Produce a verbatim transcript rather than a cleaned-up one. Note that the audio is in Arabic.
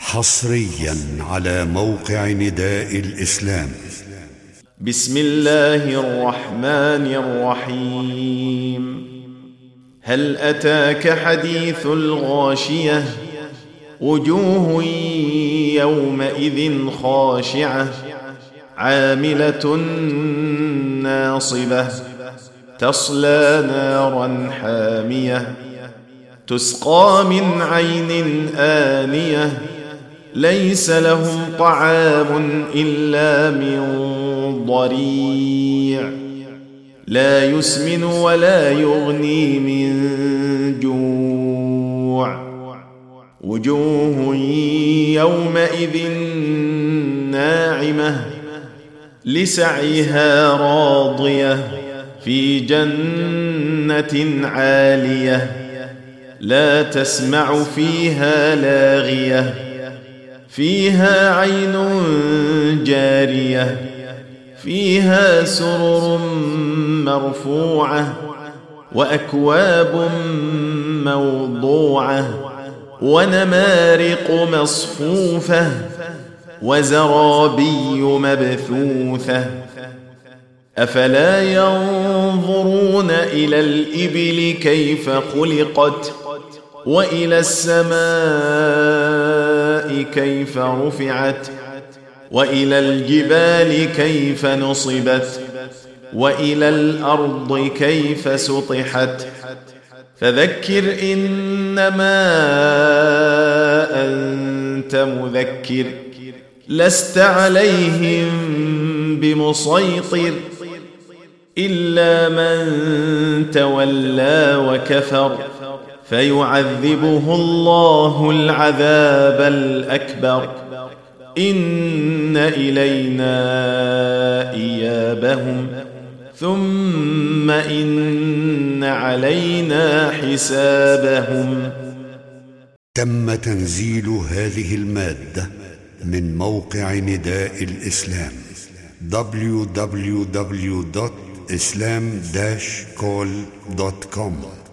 حصريا على موقع نداء الإسلام. بسم الله الرحمن الرحيم. هل أتاك حديث الغاشية؟ وجوه يومئذ خاشعة عاملة ناصبة تصلى نارا حامية تسقى من عين آنية ليس لهم طعام إلا من ضريع لا يسمن ولا يغني من جوع وجوه يومئذ ناعمة لسعيها راضية في جنة عالية لا تسمع فيها لاغية فيها عين جارية فيها سرر مرفوعة وأكواب موضوعة ونمارق مصفوفة وزرابي مبثوثة أفلا ينظرون إلى الإبل كيف خلقت وإلى السماء كيف رفعت وإلى الجبال كيف نصبت وإلى الأرض كيف سطحت فذكر إنما أنت مذكر لست عليهم بمسيطر إلا من تولى وكفر فيعذبه الله العذاب الأكبر إن إلينا إيابهم ثم إن علينا حسابهم. تم تنزيل هذه المادة من موقع نداء الإسلام دبليو دبليو دبليو دوت إسلام داش كول دوت كوم.